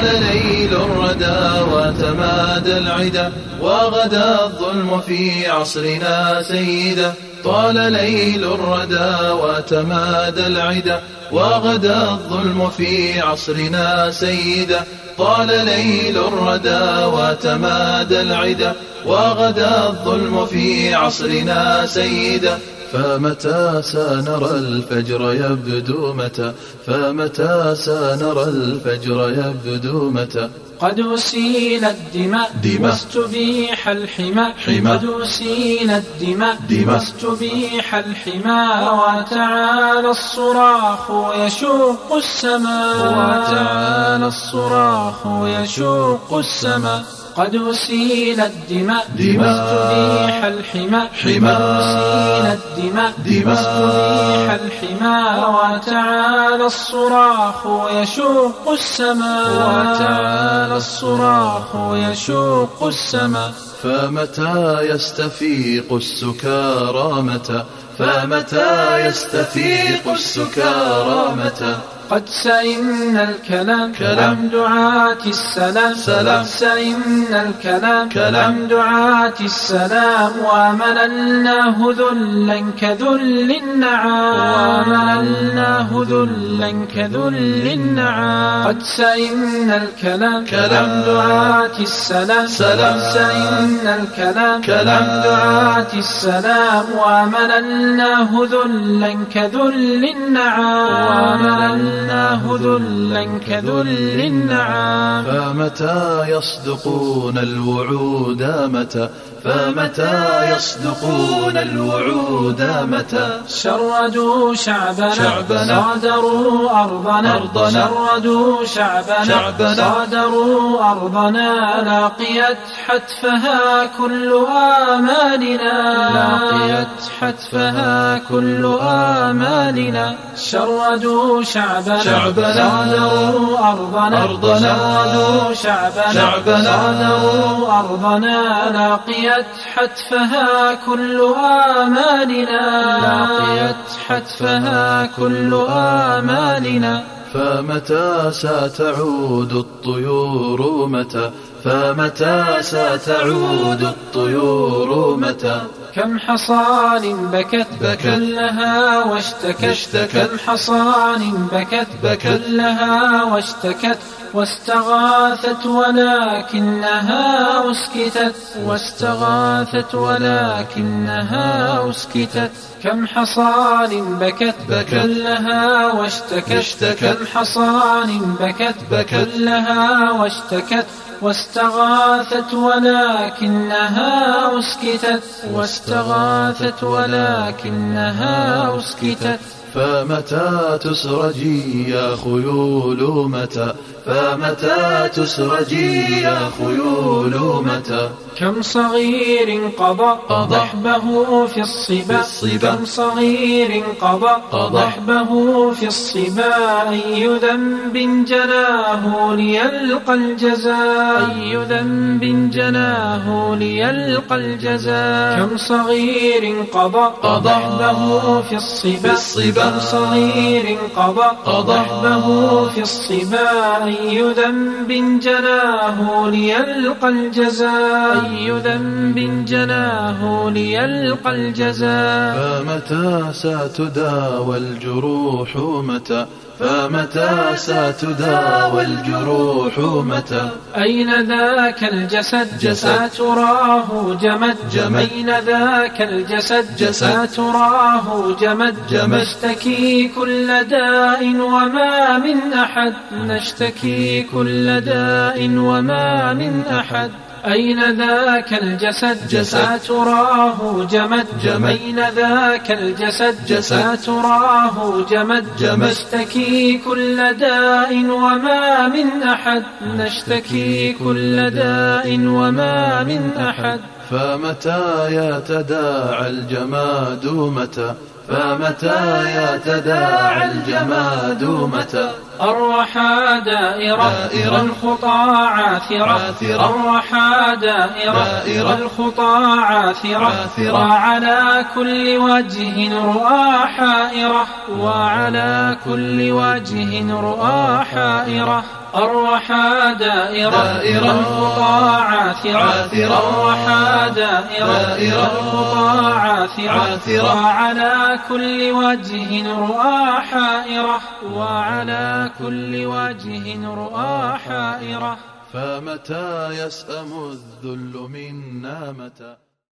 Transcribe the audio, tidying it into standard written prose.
طال ليل الردى وتمادى العدا وغدا الظلم في عصرنا سيدا. طال ليل الردى وتمادى العدا وغدا الظلم في عصرنا سيدا. طال ليل الردى وتمادى العدا وغدا الظلم في عصرنا سيدا. فمتى سنرى الفجر يبدو متى؟ فمتى سنرى الفجر يبدو متى؟ قد أسيل الدماء واستبيح الحمى. قد أسيل الدماء واستبيح الحمى. وتعالى الصراخ يشق السماء. وتعالى الصراخ يشق السماء. قد أسيل الدماء واستبيح الحمى. قد أسيل الدماء واستبيح الحمى. وتعالى الصراخ يشق السماء. وتعالى الصراخ يشق السماء. فمتى يستفيق السكارى متى؟ فمتى يستفيق السكارى متى؟ قد سئمنا الكلام عن دعاة السلام. قد سئمنا الكلام عن دعاة السلام. ومللناه ذلا كذل النعام. ومللناه ذلا كذل النعام. قد سئمنا الكلام عن دعاة السلام. قد سئمنا الكلام عن دعاة السلام. ومللناه ذلا كذل النعام. ومللناه ذلا كذل النعام. فمتى يصدقون الوعود متى؟ فمتى يصدقون الوعود متى؟ شردوا شعبنا صادروا أرضنا. شردوا شعبنا صادروا أرضنا. لاقيت حتفها كل آمالنا. لاقيت حتفها كل آمالنا. شردوا شعبنا صادروا أرضنا. شردوا شعبنا صادروا أرضنا. لاقيت حتفها كل آمالنا. لاقيت حتفها كل آمالنا. فمتى ستعود الطيور متى؟ فمتى ستعود الطيور متى؟ كم حصان بكت لها واشتكت. كم حصان بكت لها واشتكت. واستغاثت ولكنها أسكتت. واستغاثت ولكنها أسكتت. كم حصان بكت لها واشتكت. كم حصان بكت لها واشتكت. واستغاثت ولكنها أسكتت. واستغاثت ولكنها أسكتت. فمتى تسرجي يا خيول متى؟ فمتى تسرجي يا خيول متى؟ كم صغير قضى ضحبه في الصبا. كم صغير قضى ضحبه في الصبا. أي ذنب جناه ليلقى الجزاء. أي ذنب جناه ليلقى الجزاء. كم صغير قضى ضحبه في الصبا. كم صغير قضى ضحبه في الصبا. أي ذنب جناه ليلقى الجزاء. أي ذنب جناه ليلقى الجزاء. فمتى ستداوى الجروح متى؟ فمتى ستداوى الجروح متى؟ أين ذاك الجسد أتراه جمد. أين ذاك الجسد أتراه جمد. نشتكي كل داء وما من أحد. نشتكي كل داء وما من أحد. أين ذاك الجسد أتراه جمد. أين ذاك الجسد أتراه جمد. نشتكي كل داء وما من أحد. نشتكي كل داء وما من أحد. فمتى يتداعى الجماد متى؟ فمتى يتداعى الجماد متى؟ أروحا دائرة والخطى عاثرة أروحا دائرة والخطى عاثرة وعلى كل وجه رؤى حائرة وعلى كل وجه رؤى حائرة أروحا دائرة والخطى عاثرة أروحا دائرة والخطى عاثرة وعلى كل وجه رؤى حائرة وعلى كل وجه رؤى حائرة. فمتى يسأم الذل منا متى